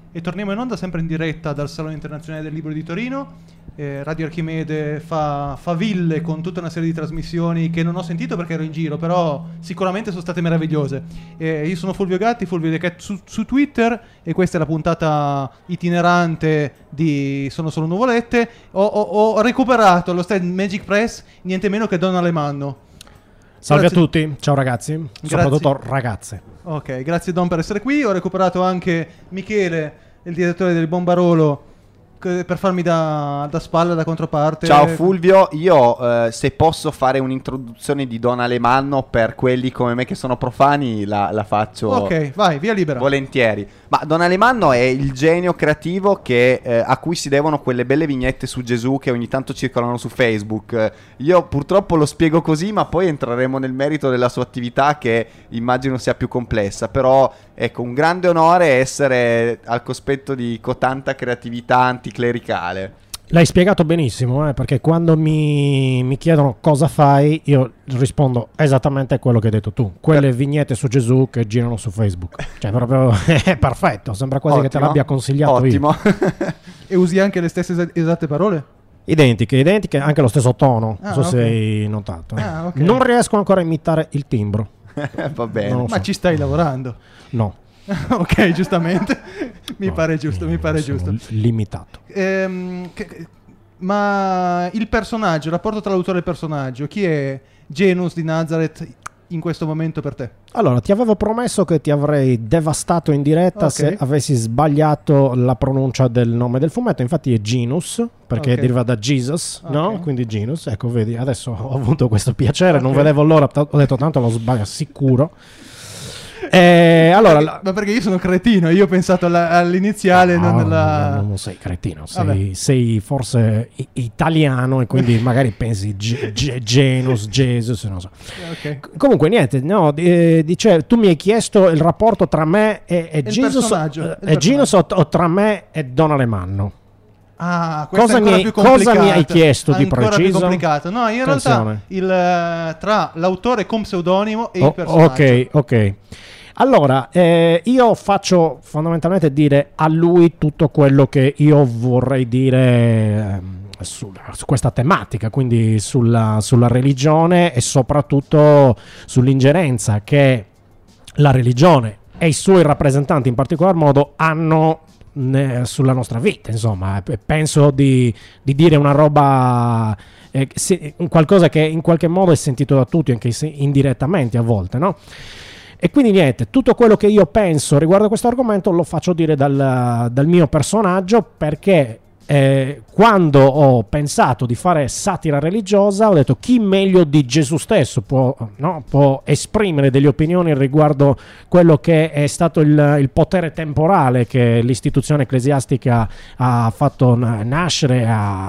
e torniamo in onda sempre in diretta dal Salone Internazionale del Libro di Torino. Radio Archimede fa ville con tutta una serie di trasmissioni che non ho sentito perché ero in giro, però sicuramente sono state meravigliose. Io sono Fulvio Gatti, Fulvio The Cat su Twitter, e questa è la puntata itinerante di Sono solo nuvolette. Ho recuperato allo stand Magic Press niente meno che Don Alemanno. Salve Grazie. a tutti, ciao ragazzi, soprattutto ragazze. Ok, grazie Don per essere qui. Ho recuperato anche Michele, il direttore del Bombarolo, per farmi da spalla, da controparte. Ciao Fulvio, io se posso fare un'introduzione di Don Alemanno per quelli come me che sono profani, la faccio. Ok, vai, via libera. Volentieri. Ma Don Alemanno è il genio creativo a cui si devono quelle belle vignette su Gesù che ogni tanto circolano su Facebook. Io purtroppo lo spiego così, ma poi entreremo nel merito della sua attività, che immagino sia più complessa. Però ecco, un grande onore essere al cospetto di cotanta creatività anticlericale. L'hai spiegato benissimo, perché quando mi chiedono cosa fai, io rispondo esattamente quello che hai detto tu. Quelle vignette su Gesù che girano su Facebook. Cioè proprio è perfetto, sembra quasi che te l'abbia consigliato io. E usi anche le stesse esatte parole? Identiche, anche lo stesso tono, non so ok. se hai notato. Ok. Non riesco ancora a imitare il timbro. Va bene. Non lo Ma so. ci stai lavorando? No. Ok, giustamente. Mi pare giusto. Sono limitato. Ma il personaggio, il rapporto tra l'autore e il personaggio, chi è Genus di Nazareth in questo momento per te? Allora, ti avevo promesso che ti avrei devastato in diretta Ok. se avessi sbagliato la pronuncia del nome del fumetto. Infatti è Genus, perché Ok. deriva da Jesus, Ok. no? Quindi Genus, ecco, vedi, adesso ho avuto questo piacere, non Ok. vedevo l'ora, ho detto tanto lo sbaglio sicuro. Allora, Ma perché io sono cretino, io ho pensato all'iniziale, no, non alla... non sei cretino, Vabbè. sei forse italiano e quindi magari pensi Genus, Jesus, non so. Ok. Comunque niente, no, dice, tu mi hai chiesto il rapporto tra me e Il Jesus, personaggio, il e Genus personaggio. o tra me e Don Alemanno. Ah, questo Cosa è ancora mi- più cosa complicato. mi hai chiesto di Ancora preciso? più complicato. No, in Attenzione. realtà tra l'autore con pseudonimo e il personaggio. Ok. Allora, io faccio fondamentalmente dire a lui tutto quello che io vorrei dire su questa tematica, quindi sulla religione e soprattutto sull'ingerenza che la religione e i suoi rappresentanti in particolar modo hanno sulla nostra vita. Insomma, penso di dire una roba, qualcosa che in qualche modo è sentito da tutti, anche se indirettamente a volte, no? E quindi niente, tutto quello che io penso riguardo a questo argomento lo faccio dire dal mio personaggio, perché quando ho pensato di fare satira religiosa ho detto chi meglio di Gesù stesso può esprimere delle opinioni riguardo quello che è stato il potere temporale che l'istituzione ecclesiastica ha fatto nascere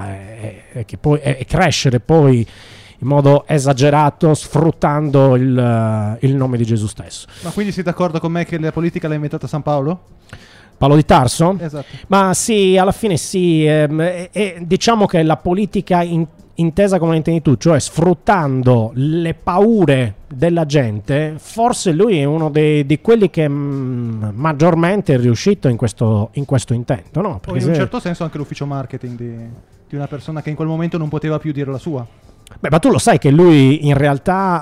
e crescere poi in modo esagerato, sfruttando il nome di Gesù stesso. Ma quindi sei d'accordo con me che la politica l'ha inventata San Paolo? Paolo di Tarso? Esatto. Ma sì, alla fine sì, diciamo che la politica intesa come la intendi tu, cioè sfruttando le paure della gente, forse lui è uno di quelli che maggiormente è riuscito in questo intento, no? O in un certo senso anche l'ufficio marketing di una persona che in quel momento non poteva più dire la sua. Beh, ma tu lo sai che lui in realtà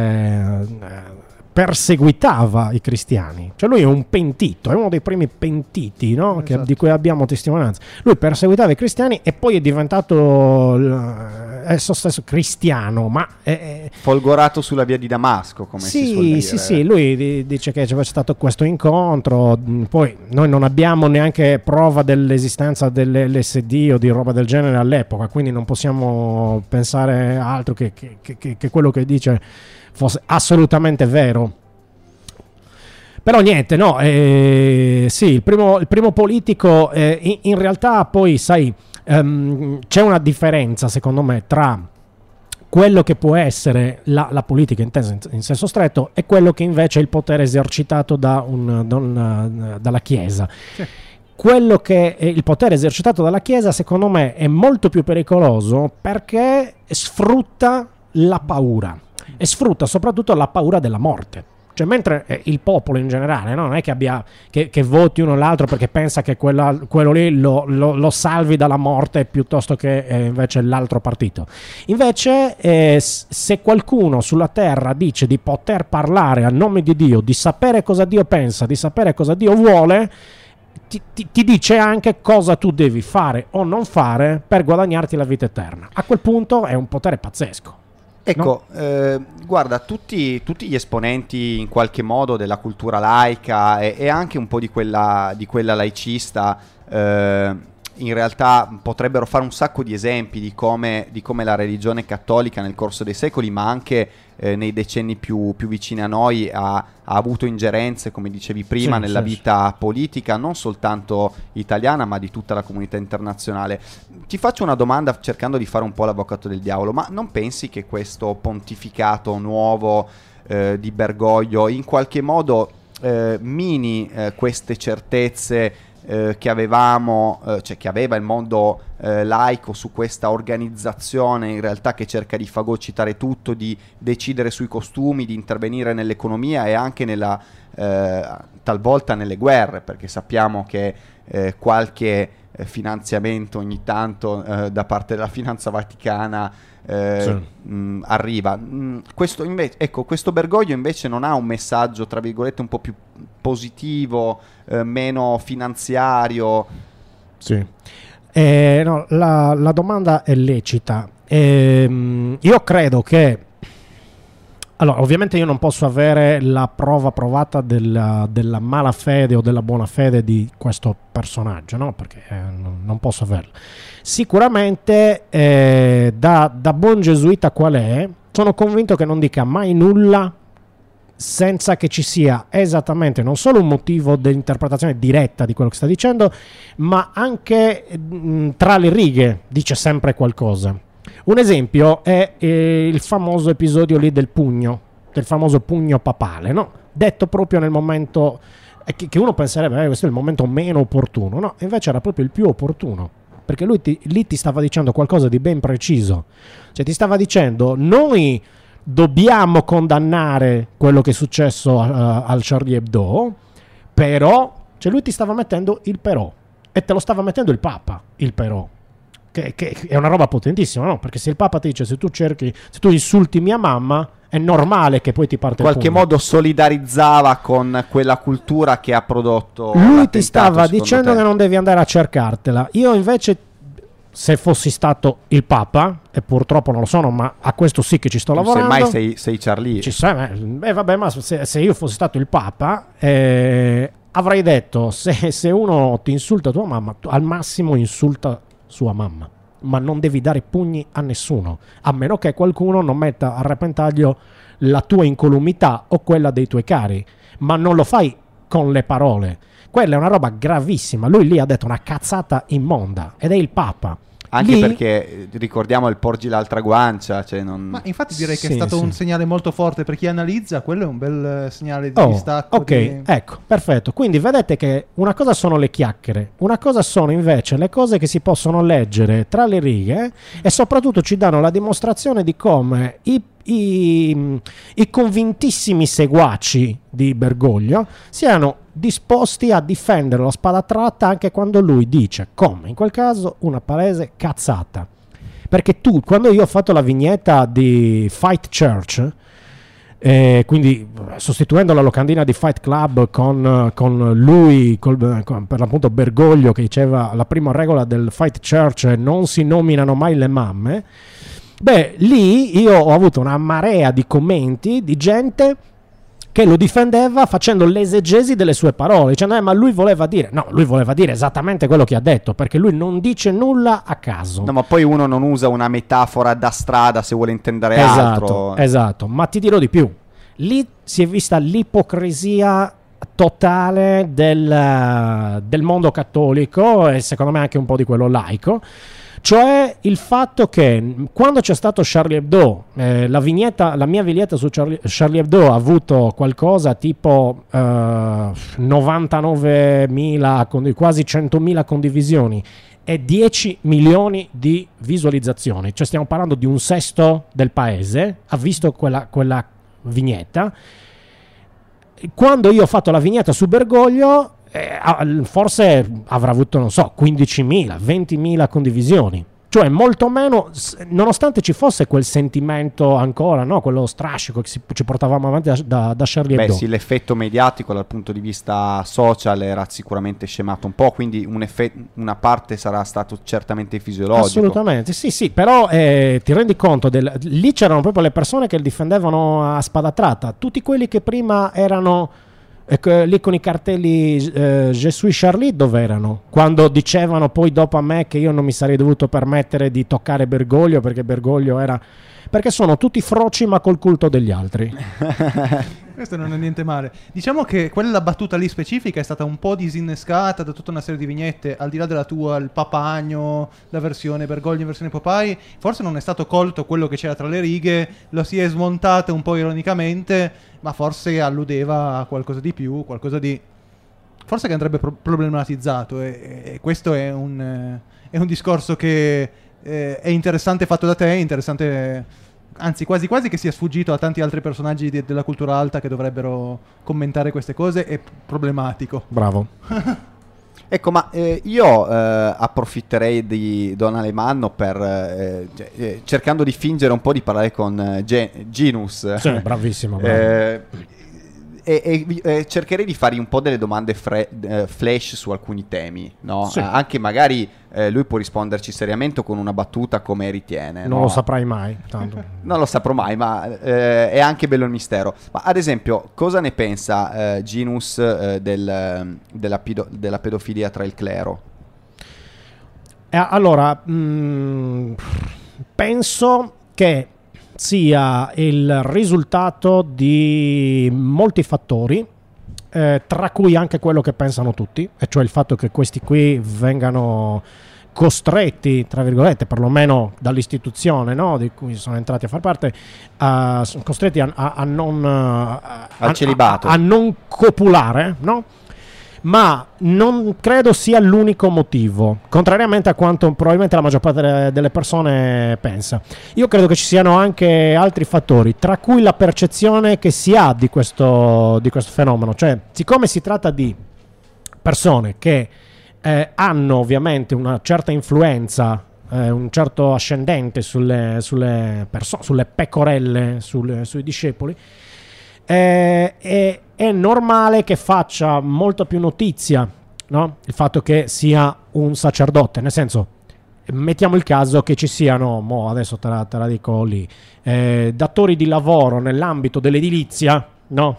perseguitava i cristiani, cioè lui è un pentito, è uno dei primi pentiti, no? Esatto. Di cui abbiamo testimonianza. Lui perseguitava i cristiani e poi è diventato esso stesso cristiano, ma folgorato sulla via di Damasco, come si suol dire. sì, lui dice che c'è stato questo incontro, poi noi non abbiamo neanche prova dell'esistenza dell'LSD o di roba del genere all'epoca, quindi non possiamo pensare altro che quello che dice fosse assolutamente vero. Però niente, no, sì, il primo politico, in realtà poi sai, c'è una differenza secondo me tra quello che può essere la politica intesa in senso stretto e quello che invece è il potere esercitato dalla Chiesa. Sì. Quello che è il potere esercitato dalla Chiesa secondo me è molto più pericoloso perché sfrutta la paura e sfrutta soprattutto la paura della morte. Cioè, mentre il popolo in generale, no? Non è che abbia che voti uno o l'altro perché pensa che quello lì lo salvi dalla morte piuttosto che invece l'altro partito. Invece se qualcuno sulla terra dice di poter parlare a nome di Dio, di sapere cosa Dio pensa, di sapere cosa Dio vuole, ti dice anche cosa tu devi fare o non fare per guadagnarti la vita eterna. A quel punto è un potere pazzesco. Ecco, no? Guarda, tutti gli esponenti in qualche modo della cultura laica e anche un po' di quella laicista, in realtà potrebbero fare un sacco di esempi di come la religione cattolica nel corso dei secoli, ma anche nei decenni più vicini a noi, ha avuto ingerenze, come dicevi prima, nella vita politica, non soltanto italiana, ma di tutta la comunità internazionale. Ti faccio una domanda cercando di fare un po' l'avvocato del diavolo, ma non pensi che questo pontificato nuovo di Bergoglio in qualche modo mini queste certezze che avevamo, cioè che aveva il mondo laico su questa organizzazione in realtà che cerca di fagocitare tutto, di decidere sui costumi, di intervenire nell'economia e anche talvolta nelle guerre, perché sappiamo che qualche finanziamento ogni tanto da parte della finanza vaticana arriva. Questo Bergoglio invece non ha un messaggio, tra virgolette, un po' più positivo, meno finanziario? Sì. No, la domanda è lecita. Io credo che, allora, ovviamente io non posso avere la prova provata della malafede o della buona fede di questo personaggio, no? Perché non posso averla. Sicuramente da buon gesuita qual è, sono convinto che non dica mai nulla senza che ci sia esattamente non solo un motivo dell'interpretazione diretta di quello che sta dicendo, ma anche tra le righe dice sempre qualcosa. Un esempio è il famoso episodio lì del famoso pugno papale, no? Detto proprio nel momento che uno penserebbe questo è il momento meno opportuno, no? Invece era proprio il più opportuno, perché lui lì ti stava dicendo qualcosa di ben preciso, cioè ti stava dicendo: noi dobbiamo condannare quello che è successo al Charlie Hebdo, però, cioè lui ti stava mettendo il però, e te lo stava mettendo il Papa, il però, che è una roba potentissima, no? Perché se il Papa ti dice se tu insulti mia mamma, è normale che poi ti parte in qualche modo solidarizzava con quella cultura che ha prodotto lui, ti stava dicendo che non devi andare a cercartela. Io invece, se fossi stato il Papa, e purtroppo non lo sono, ma a questo sì che ci sto lavorando. Semmai sei Charlie. Vabbè, ma se io fossi stato il Papa, avrei detto: se uno ti insulta tua mamma, al massimo insulta sua mamma, ma non devi dare pugni a nessuno, a meno che qualcuno non metta a repentaglio la tua incolumità o quella dei tuoi cari, ma non lo fai con le parole. Quella è una roba gravissima. Lui lì ha detto una cazzata immonda, ed è il Papa. Anche lì, perché ricordiamo il porgi l'altra guancia, cioè non... Ma infatti direi che è stato un segnale molto forte per chi analizza. Quello è un bel segnale di distacco. Ok, ecco, perfetto. Quindi vedete che una cosa sono le chiacchiere, una cosa sono invece le cose che si possono leggere tra le righe, e soprattutto ci danno la dimostrazione di come i convintissimi seguaci di Bergoglio siano disposti a difendere la spada tratta anche quando lui dice, come in quel caso, una palese cazzata. Perché tu, quando io ho fatto la vignetta di Fight Church, quindi sostituendo la locandina di Fight Club con lui, per l'appunto Bergoglio, che diceva la prima regola del Fight Church: non si nominano mai le mamme. Beh, lì io ho avuto una marea di commenti di gente che lo difendeva facendo l'esegesi delle sue parole, dicendo ma lui voleva dire esattamente quello che ha detto, perché lui non dice nulla a caso. No, ma poi uno non usa una metafora da strada se vuole intendere altro. Esatto, ma ti dirò di più. Lì si è vista l'ipocrisia totale del mondo cattolico, e secondo me anche un po' di quello laico. Cioè il fatto che quando c'è stato Charlie Hebdo, la mia vignetta su Charlie Hebdo ha avuto qualcosa tipo 99.000, quasi 100.000 condivisioni e 10 milioni di visualizzazioni. Cioè stiamo parlando di un sesto del paese ha visto quella vignetta. quando io ho fatto la vignetta su Bergoglio, forse avrà avuto, non so, 15.000, 20.000 condivisioni. Cioè molto meno, nonostante ci fosse quel sentimento ancora, no? Quello strascico che ci portavamo avanti da Charlie Hebdo. Beh sì, l'effetto mediatico dal punto di vista social era sicuramente scemato un po', quindi una parte sarà stato certamente fisiologico. Assolutamente, sì, però ti rendi conto, lì c'erano proprio le persone che difendevano a spada tratta, tutti quelli che prima erano... lì con i cartelli Je suis Charlie dove erano? Quando dicevano poi dopo a me che io non mi sarei dovuto permettere di toccare Bergoglio perché Bergoglio era... Perché sono tutti froci ma col culto degli altri. Questo non è niente male. Diciamo che quella battuta lì specifica è stata un po' disinnescata da tutta una serie di vignette, al di là della tua, il Papagno, la versione Bergoglio in versione Popeye, forse non è stato colto quello che c'era tra le righe, lo si è smontata un po' ironicamente, ma forse alludeva a qualcosa di più, qualcosa di... forse che andrebbe problematizzato, e questo è un discorso che è interessante fatto da te, è interessante... Anzi, quasi quasi che sia sfuggito a tanti altri personaggi della cultura alta che dovrebbero commentare queste cose, è problematico. Bravo. Ecco, ma io approfitterei di Don Alemanno per cercando di fingere un po' di parlare con Ginus. Sì, bravissimo. Bravo. E cercherei di fargli un po' delle domande flash su alcuni temi, no? Sì. Anche magari lui può risponderci seriamente o con una battuta come ritiene. Non no? lo saprai mai. Tanto. Non lo saprò mai, ma è anche bello il mistero. Ma ad esempio, cosa ne pensa Ginus della pedofilia tra il clero? Allora, penso che sia il risultato di molti fattori, tra cui anche quello che pensano tutti, e cioè il fatto che questi qui vengano costretti, tra virgolette, perlomeno dall'istituzione, no, di cui sono entrati a far parte, sono costretti a non al celibato, a non copulare, no? Ma non credo sia l'unico motivo, contrariamente a quanto probabilmente la maggior parte delle persone pensa. Io credo che ci siano anche altri fattori, tra cui la percezione che si ha di questo fenomeno. Cioè, siccome si tratta di persone che hanno ovviamente una certa influenza, un certo ascendente sulle pecorelle, sui discepoli, è normale che faccia molto più notizia, no? Il fatto che sia un sacerdote, nel senso, mettiamo il caso che ci siano, adesso te la dico lì, datori di lavoro nell'ambito dell'edilizia, no?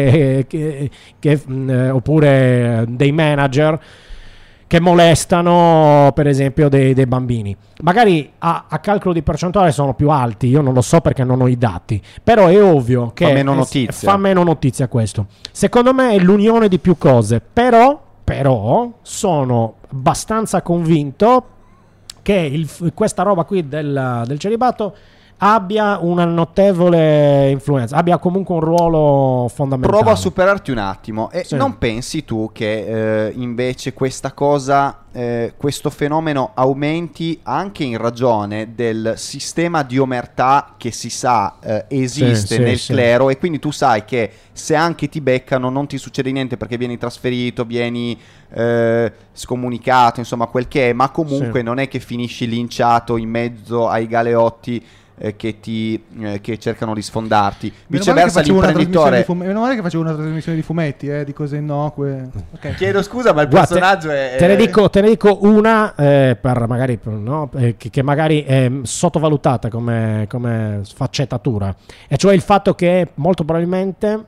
Oppure dei manager che molestano per esempio dei bambini. Magari a calcolo di percentuale sono più alti, io non lo so perché non ho i dati, però è ovvio che fa meno notizia questo. Secondo me è l'unione di più cose, però sono abbastanza convinto che questa roba qui del celibato abbia una notevole influenza, abbia comunque un ruolo fondamentale. Provo a superarti un attimo. Sì. Non pensi tu che invece questa cosa, questo fenomeno aumenti anche in ragione del sistema di omertà che si sa esiste nel clero, e quindi tu sai che se anche ti beccano non ti succede niente perché vieni trasferito, vieni scomunicato, insomma quel che è, ma comunque non è che finisci linciato in mezzo ai galeotti che cercano di sfondarti. Viceversa l'imprenditore... Meno male che facevo una trasmissione di fumetti, di cose innocue. Okay. Chiedo scusa, ma il personaggio è... Te ne dico una per magari, no, che magari è sottovalutata come sfaccettatura, e cioè il fatto che molto probabilmente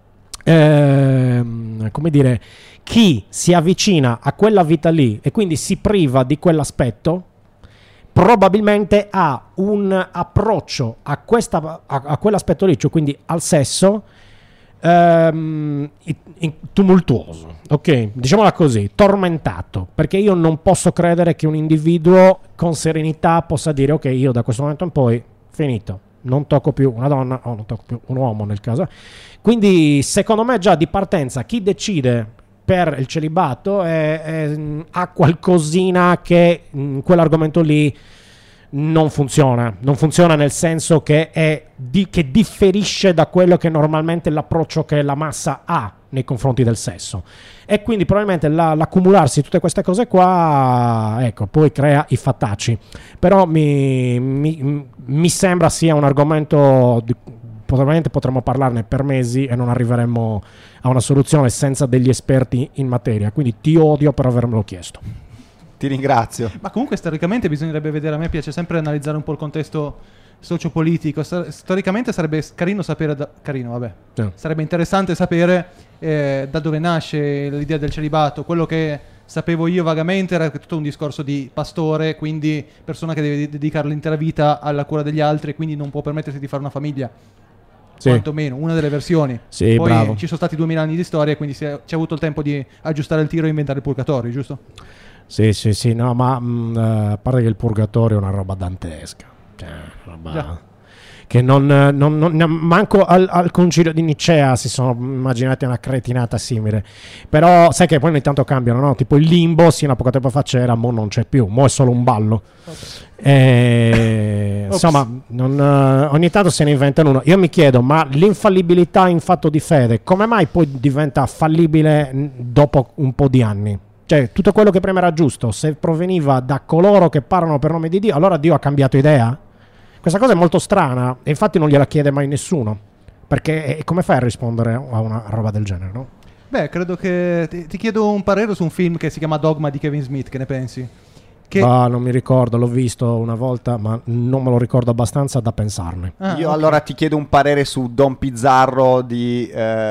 come dire, chi si avvicina a quella vita lì e quindi si priva di quell'aspetto probabilmente ha un approccio a quell'aspetto lì, cioè quindi al sesso, tumultuoso, ok? Diciamola così, tormentato, perché io non posso credere che un individuo con serenità possa dire ok, io da questo momento in poi finito, non tocco più una donna o non tocco più un uomo nel caso. Quindi secondo me già di partenza chi decide per il celibato ha qualcosina che in quell'argomento lì non funziona nel senso che che differisce da quello che normalmente l'approccio che la massa ha nei confronti del sesso, e quindi probabilmente l'accumularsi di tutte queste cose qua, ecco, poi crea i fattacci. Però mi sembra sia un argomento probabilmente potremmo parlarne per mesi e non arriveremmo a una soluzione senza degli esperti in materia, quindi ti odio per avermelo chiesto. Ti ringrazio. Ma comunque storicamente bisognerebbe vedere, a me piace sempre analizzare un po' il contesto sociopolitico. Storicamente sarebbe carino sapere, sarebbe interessante sapere da dove nasce l'idea del celibato. Quello che sapevo io vagamente era tutto un discorso di pastore, quindi persona che deve dedicare l'intera vita alla cura degli altri, quindi non può permettersi di fare una famiglia. Sì. Quantomeno una delle versioni. Sì, poi bravo. Ci sono stati 2000 anni di storia, quindi c'è avuto il tempo di aggiustare il tiro e inventare il purgatorio, giusto? Sì, no, ma a parte che il purgatorio è una roba dantesca, cioè, che non manco al concilio di Nicea si sono immaginati una cretinata simile. Però sai che poi ogni tanto cambiano, no? Tipo il limbo, sì, una poco tempo fa c'era, mo non c'è più, mo è solo un ballo. Insomma, ogni tanto se ne inventano uno. Io mi chiedo, ma l'infallibilità in fatto di fede come mai poi diventa fallibile dopo un po' di anni? Cioè, tutto quello che prima era giusto, se proveniva da coloro che parlano per nome di Dio, allora Dio ha cambiato idea? Questa cosa è molto strana e infatti non gliela chiede mai nessuno, perché come fai a rispondere a una roba del genere, no? Beh, credo che ti chiedo un parere su un film che si chiama Dogma di Kevin Smith, che ne pensi? Non mi ricordo, l'ho visto una volta, ma non me lo ricordo abbastanza da pensarne. Io allora ti chiedo un parere su Don Pizzarro di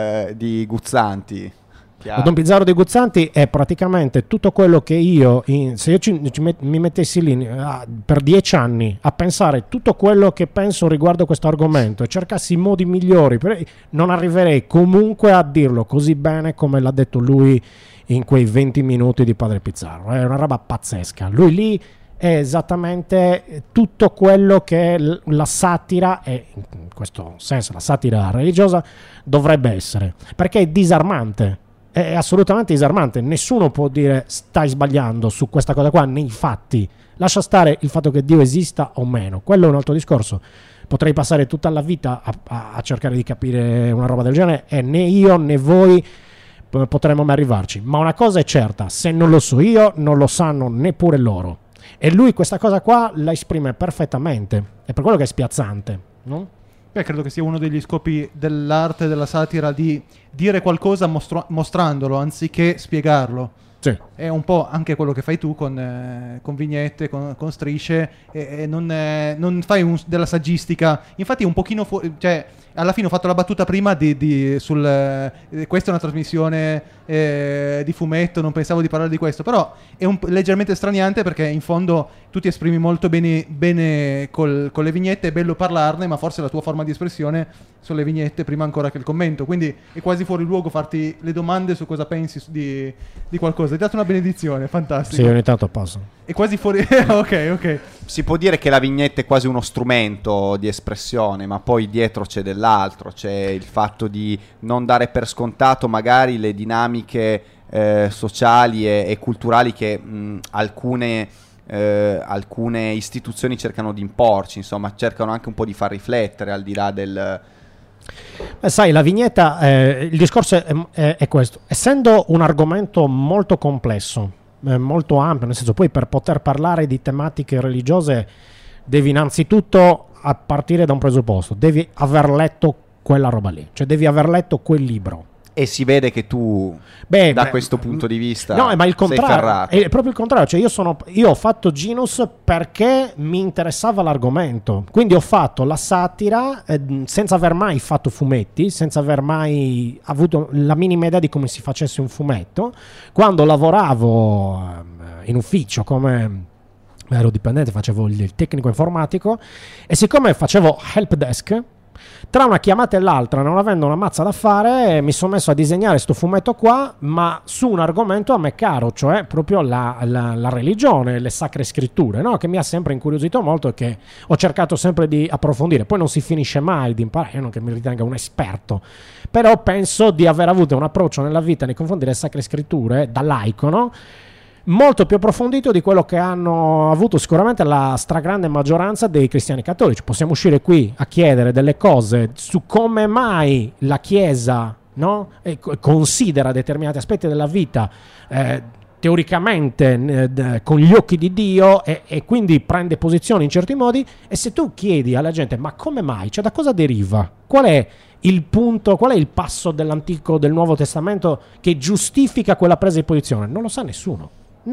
Guzzanti. Don Pizzarro di Guzzanti è praticamente tutto quello che io, se io mi mettessi lì per 10 anni a pensare tutto quello che penso riguardo questo argomento e cercassi i modi migliori, non arriverei comunque a dirlo così bene come l'ha detto lui in quei 20 minuti di Padre Pizzarro. È una roba pazzesca. Lui lì è esattamente tutto quello che la satira, e in questo senso la satira religiosa, dovrebbe essere, perché è disarmante. È assolutamente disarmante, nessuno può dire stai sbagliando su questa cosa qua nei fatti. Lascia stare il fatto che Dio esista o meno, quello è un altro discorso. Potrei passare tutta la vita a cercare di capire una roba del genere e né io né voi potremmo mai arrivarci, ma una cosa è certa: se non lo so io non lo sanno neppure loro, e lui questa cosa qua la esprime perfettamente, è per quello che è spiazzante, no? Beh, credo che sia uno degli scopi dell'arte della satira, di dire qualcosa mostrandolo anziché spiegarlo. Sì. È un po' anche quello che fai tu con vignette, con strisce, e non fai della saggistica. Infatti è un pochino fuori, cioè alla fine ho fatto la battuta prima questa è una trasmissione di fumetto, non pensavo di parlare di questo, però è leggermente straniante, perché in fondo tu ti esprimi molto bene con le vignette, è bello parlarne, ma forse la tua forma di espressione sono le vignette prima ancora che il commento, quindi è quasi fuori luogo farti le domande su cosa pensi di qualcosa. Hai dato una benedizione, fantastico. Sì, ogni tanto passo. È quasi fuori ok. Si può dire che la vignetta è quasi uno strumento di espressione, ma poi dietro c'è dell'altro, c'è il fatto di non dare per scontato magari le dinamiche sociali e culturali che alcune istituzioni cercano di imporci, insomma cercano anche un po' di far riflettere al di là del... Sai, la vignetta, il discorso è questo: essendo un argomento molto complesso, molto ampio, nel senso, poi per poter parlare di tematiche religiose devi innanzitutto a partire da un presupposto, devi aver letto quella roba lì, cioè devi aver letto quel libro. E si vede che tu, questo punto di vista, no, ma il sei contrario, ferrato. è proprio il contrario. Cioè io ho fatto Genus perché mi interessava l'argomento, quindi ho fatto la satira senza aver mai fatto fumetti, senza aver mai avuto la minima idea di come si facesse un fumetto. Quando lavoravo in ufficio come ero dipendente, facevo il tecnico informatico, e siccome facevo help desk, tra una chiamata e l'altra, non avendo una mazza da fare, mi sono messo a disegnare sto fumetto qua, ma su un argomento a me caro, cioè proprio la religione, le sacre scritture, no? Che mi ha sempre incuriosito molto e che ho cercato sempre di approfondire. Poi non si finisce mai di imparare, io non che mi ritenga un esperto, però penso di aver avuto un approccio nella vita nei confronti delle sacre scritture, da laico, no? molto più approfondito di quello che hanno avuto sicuramente la stragrande maggioranza dei cristiani cattolici. Possiamo uscire qui a chiedere delle cose su come mai la Chiesa, no, considera determinati aspetti della vita teoricamente con gli occhi di Dio e quindi prende posizione in certi modi, e se tu chiedi alla gente ma come mai, cioè da cosa deriva, qual è il punto, qual è il passo dell'Antico, del Nuovo Testamento che giustifica quella presa di posizione, non lo sa nessuno,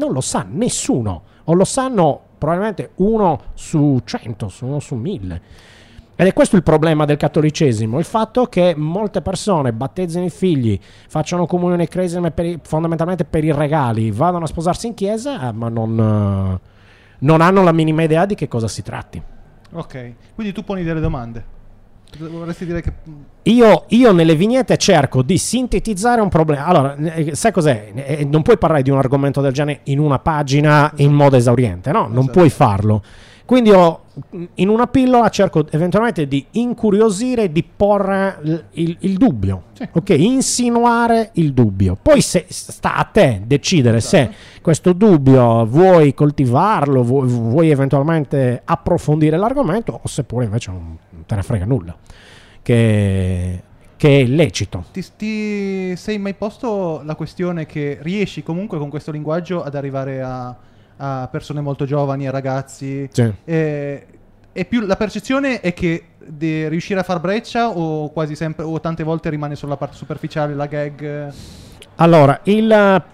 o lo sanno probabilmente 1 su 100, 1 su 1000. Ed è questo il problema del cattolicesimo, il fatto che molte persone battezzino i figli, facciano comunione e cresima fondamentalmente per i regali, vadano a sposarsi in chiesa, ma non hanno la minima idea di che cosa si tratti. Ok, quindi tu poni delle domande. Vorresti dire che... Io nelle vignette cerco di sintetizzare un problema. Allora, sai cos'è? Non puoi parlare di un argomento del genere in una pagina in modo esauriente, no? Non puoi farlo. Quindi in una pillola cerco eventualmente di incuriosire, di porre il dubbio, sì. Ok, insinuare il dubbio. Poi sta a te decidere se questo dubbio vuoi coltivarlo, vuoi eventualmente approfondire l'argomento, o seppure invece non te ne frega nulla, che è lecito. Ti sei mai posto la questione che riesci comunque con questo linguaggio ad arrivare a persone molto giovani, a ragazzi? Sì. E più la percezione è che di riuscire a far breccia, o quasi sempre, o tante volte rimane solo la parte superficiale, la gag? Allora, il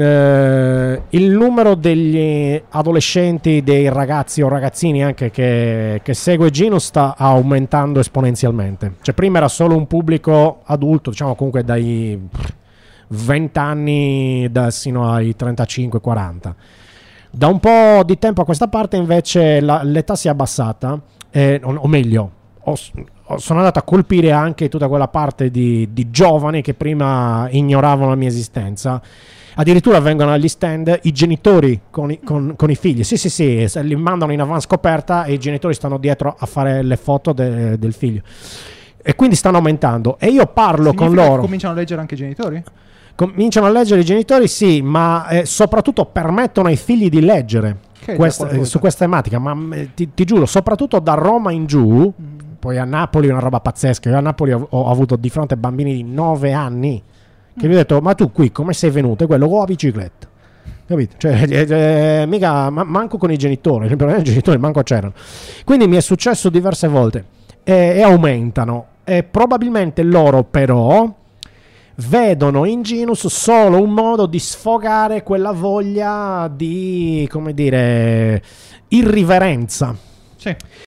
numero degli adolescenti, dei ragazzi o ragazzini anche che segue Gino sta aumentando esponenzialmente. Cioè prima era solo un pubblico adulto, diciamo comunque dai 20 anni sino ai 35-40. Da un po' di tempo a questa parte invece l'età si è abbassata, o meglio, sono andato a colpire anche tutta quella parte di giovani che prima ignoravano la mia esistenza. Addirittura vengono agli stand i genitori con i figli. Sì, li mandano in avanscoperta e i genitori stanno dietro a fare le foto del figlio. E quindi stanno aumentando. E io parlo con loro. Cominciano a leggere anche i genitori? Cominciano a leggere i genitori, sì, ma soprattutto permettono ai figli di leggere su questa tematica. Ma ti giuro, soprattutto da Roma in giù, poi a Napoli è una roba pazzesca. Io a Napoli ho avuto di fronte bambini di 9 anni che mi ho detto: ma tu qui come sei venuto? E quello, a bicicletta. Capito? Cioè, mica manco con i genitori, i genitori manco c'erano. Quindi mi è successo diverse volte e aumentano. E probabilmente loro però vedono in Ginus solo un modo di sfogare quella voglia di, come dire, irriverenza. Sì.